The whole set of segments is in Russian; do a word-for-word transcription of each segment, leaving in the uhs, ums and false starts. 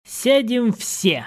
Сядем все.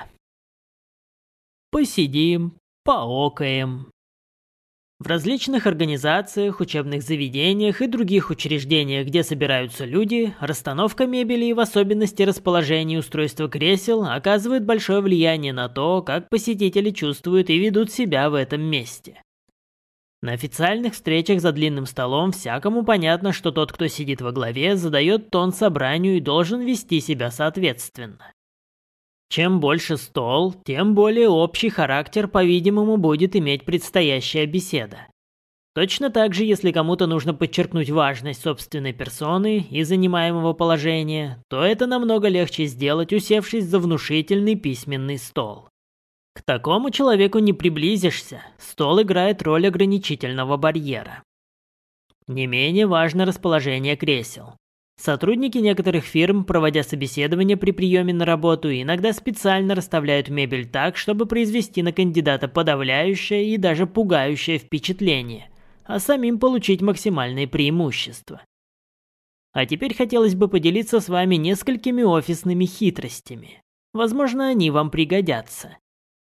Посидим, поокаем. В различных организациях, учебных заведениях и других учреждениях, где собираются люди, расстановка мебели и в особенности расположение и устройство кресел оказывает большое влияние на то, как посетители чувствуют и ведут себя в этом месте. На официальных встречах за длинным столом всякому понятно, что тот, кто сидит во главе, задает тон собранию и должен вести себя соответственно. Чем больше стол, тем более общий характер, по-видимому, будет иметь предстоящая беседа. Точно так же, если кому-то нужно подчеркнуть важность собственной персоны и занимаемого положения, то это намного легче сделать, усевшись за внушительный письменный стол. К такому человеку не приблизишься, стол играет роль ограничительного барьера. Не менее важно расположение кресел. Сотрудники некоторых фирм, проводя собеседование при приеме на работу, иногда специально расставляют мебель так, чтобы произвести на кандидата подавляющее и даже пугающее впечатление, а самим получить максимальные преимущества. А теперь хотелось бы поделиться с вами несколькими офисными хитростями. Возможно, они вам пригодятся.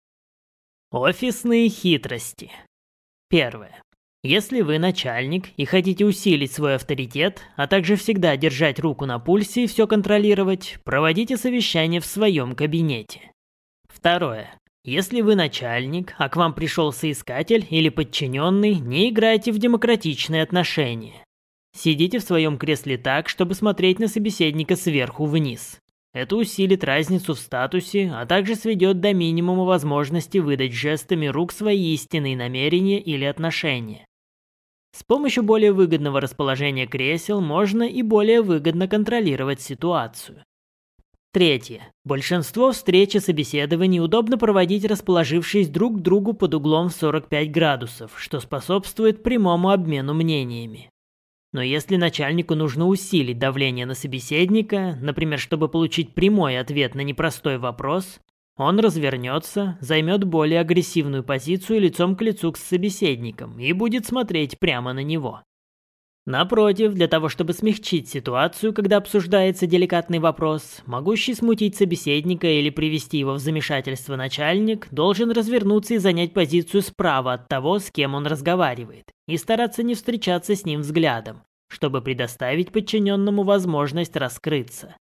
Офисные хитрости. Первое. Если вы начальник и хотите усилить свой авторитет, а также всегда держать руку на пульсе и все контролировать, проводите совещание в своем кабинете. Второе. Если вы начальник, а к вам пришел соискатель или подчиненный, не играйте в демократичные отношения. Сидите в своем кресле так, чтобы смотреть на собеседника сверху вниз. Это усилит разницу в статусе, а также сведет до минимума возможности выдать жестами рук свои истинные намерения или отношения. С помощью более выгодного расположения кресел можно и более выгодно контролировать ситуацию. Третье. Большинство встреч и собеседований удобно проводить, расположившись друг к другу под углом в сорок пять градусов, что способствует прямому обмену мнениями. Но если начальнику нужно усилить давление на собеседника, например, чтобы получить прямой ответ на непростой вопрос, он развернется, займет более агрессивную позицию лицом к лицу к собеседникам и будет смотреть прямо на него. Напротив, для того, чтобы смягчить ситуацию, когда обсуждается деликатный вопрос, могущий смутить собеседника или привести его в замешательство начальник, должен развернуться и занять позицию справа от того, с кем он разговаривает, и стараться не встречаться с ним взглядом, чтобы предоставить подчиненному возможность раскрыться.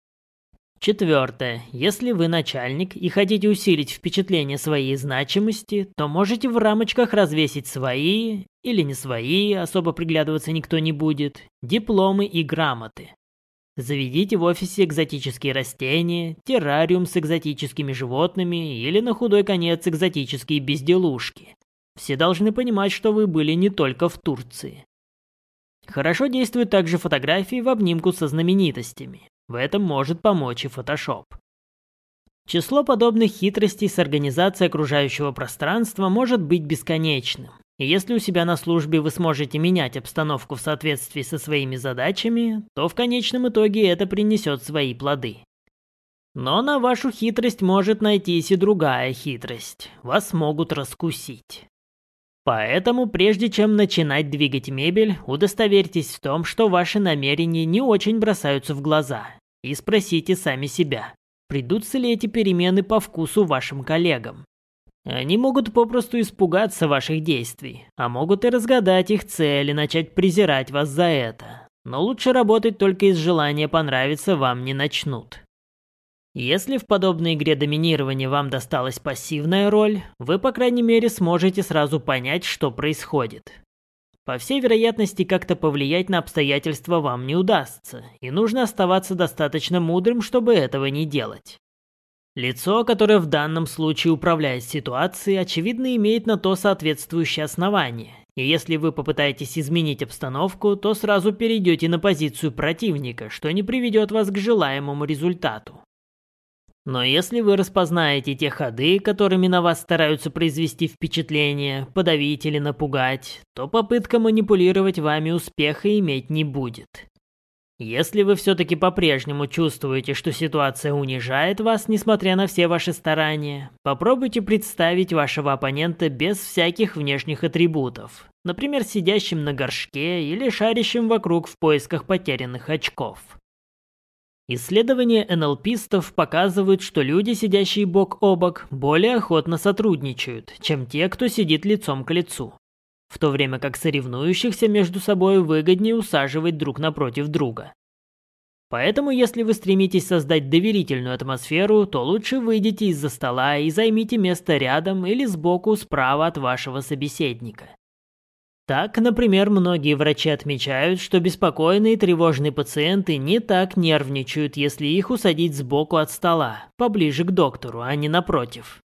Четвертое. Если вы начальник и хотите усилить впечатление своей значимости, то можете в рамочках развесить свои, или не свои, особо приглядываться никто не будет, дипломы и грамоты. Заведите в офисе экзотические растения, террариум с экзотическими животными или на худой конец экзотические безделушки. Все должны понимать, что вы были не только в Турции. Хорошо действуют также фотографии в обнимку со знаменитостями. В этом может помочь и Photoshop. Число подобных хитростей с организацией окружающего пространства может быть бесконечным. И если у себя на службе вы сможете менять обстановку в соответствии со своими задачами, то в конечном итоге это принесет свои плоды. Но на вашу хитрость может найтись и другая хитрость. Вас могут раскусить. Поэтому, прежде чем начинать двигать мебель, удостоверьтесь в том, что ваши намерения не очень бросаются в глаза, и спросите сами себя, придутся ли эти перемены по вкусу вашим коллегам. Они могут попросту испугаться ваших действий, а могут и разгадать их цель и начать презирать вас за это. Но лучше работать только из желания понравиться вам не начнут. Если в подобной игре доминирования вам досталась пассивная роль, вы, по крайней мере, сможете сразу понять, что происходит. По всей вероятности, как-то повлиять на обстоятельства вам не удастся, и нужно оставаться достаточно мудрым, чтобы этого не делать. Лицо, которое в данном случае управляет ситуацией, очевидно имеет на то соответствующее основание, и если вы попытаетесь изменить обстановку, то сразу перейдете на позицию противника, что не приведет вас к желаемому результату. Но если вы распознаете те ходы, которыми на вас стараются произвести впечатление, подавить или напугать, то попытка манипулировать вами успеха иметь не будет. Если вы все-таки по-прежнему чувствуете, что ситуация унижает вас, несмотря на все ваши старания, попробуйте представить вашего оппонента без всяких внешних атрибутов, например, сидящим на горшке или шарящим вокруг в поисках потерянных очков. Исследования эн эл пистов показывают, что люди, сидящие бок о бок, более охотно сотрудничают, чем те, кто сидит лицом к лицу, в то время как соревнующихся между собой выгоднее усаживать друг напротив друга. Поэтому, если вы стремитесь создать доверительную атмосферу, то лучше выйдите из-за стола и займите место рядом или сбоку справа от вашего собеседника. Так, например, многие врачи отмечают, что беспокойные и тревожные пациенты не так нервничают, если их усадить сбоку от стола, поближе к доктору, а не напротив.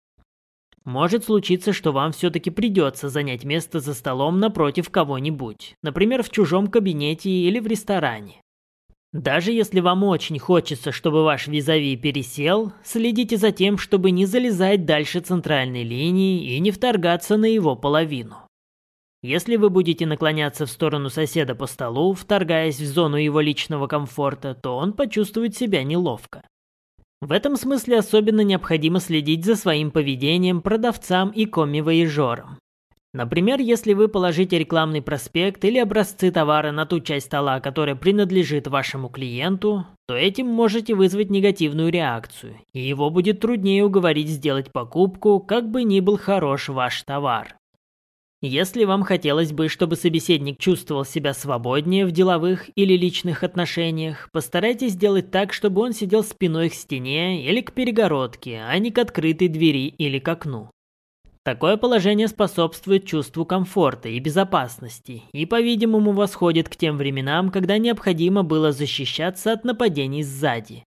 Может случиться, что вам все-таки придется занять место за столом напротив кого-нибудь, например, в чужом кабинете или в ресторане. Даже если вам очень хочется, чтобы ваш визави пересел, следите за тем, чтобы не залезать дальше центральной линии и не вторгаться на его половину. Если вы будете наклоняться в сторону соседа по столу, вторгаясь в зону его личного комфорта, то он почувствует себя неловко. В этом смысле особенно необходимо следить за своим поведением продавцам и комми-вояжерам. Например, если вы положите рекламный проспект или образцы товара на ту часть стола, которая принадлежит вашему клиенту, то этим можете вызвать негативную реакцию, и его будет труднее уговорить сделать покупку, как бы ни был хорош ваш товар. Если вам хотелось бы, чтобы собеседник чувствовал себя свободнее в деловых или личных отношениях, постарайтесь сделать так, чтобы он сидел спиной к стене или к перегородке, а не к открытой двери или к окну. Такое положение способствует чувству комфорта и безопасности и, по-видимому, восходит к тем временам, когда необходимо было защищаться от нападений сзади.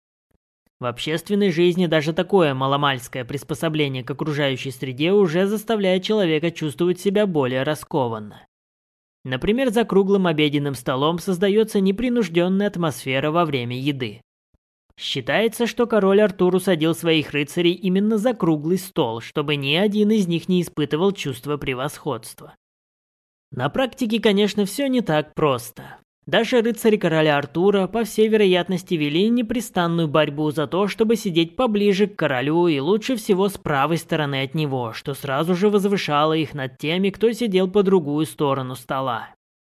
В общественной жизни даже такое маломальское приспособление к окружающей среде уже заставляет человека чувствовать себя более раскованно. Например, за круглым обеденным столом создается непринужденная атмосфера во время еды. Считается, что король Артур усадил своих рыцарей именно за круглый стол, чтобы ни один из них не испытывал чувства превосходства. На практике, конечно, все не так просто. Даже рыцари короля Артура, по всей вероятности, вели непрестанную борьбу за то, чтобы сидеть поближе к королю и лучше всего с правой стороны от него, что сразу же возвышало их над теми, кто сидел по другую сторону стола.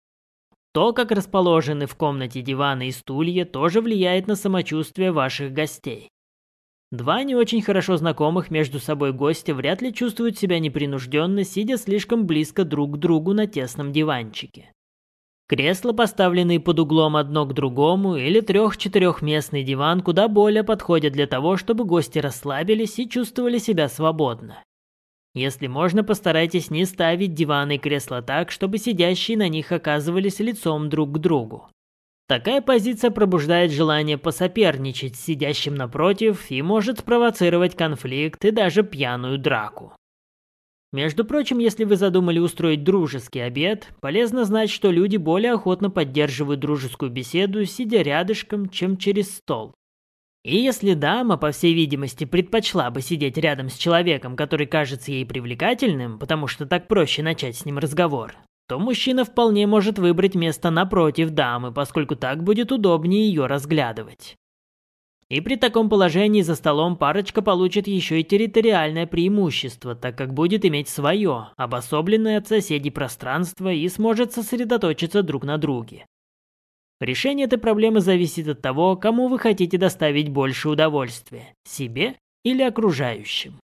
То, как расположены в комнате диваны и стулья, тоже влияет на самочувствие ваших гостей. Два не очень хорошо знакомых между собой гостя вряд ли чувствуют себя непринужденно, сидя слишком близко друг к другу на тесном диванчике. Кресла, поставленные под углом одно к другому, или трех-четырехместный диван куда более подходят для того, чтобы гости расслабились и чувствовали себя свободно. Если можно, постарайтесь не ставить диваны и кресла так, чтобы сидящие на них оказывались лицом друг к другу. Такая позиция пробуждает желание посоперничать с сидящим напротив и может спровоцировать конфликт и даже пьяную драку. Между прочим, если вы задумали устроить дружеский обед, полезно знать, что люди более охотно поддерживают дружескую беседу, сидя рядышком, чем через стол. И если дама, по всей видимости, предпочла бы сидеть рядом с человеком, который кажется ей привлекательным, потому что так проще начать с ним разговор, то мужчина вполне может выбрать место напротив дамы, поскольку так будет удобнее ее разглядывать. И при таком положении за столом парочка получит еще и территориальное преимущество, так как будет иметь свое, обособленное от соседей пространство и сможет сосредоточиться друг на друге. Решение этой проблемы зависит от того, кому вы хотите доставить больше удовольствия – себе или окружающим.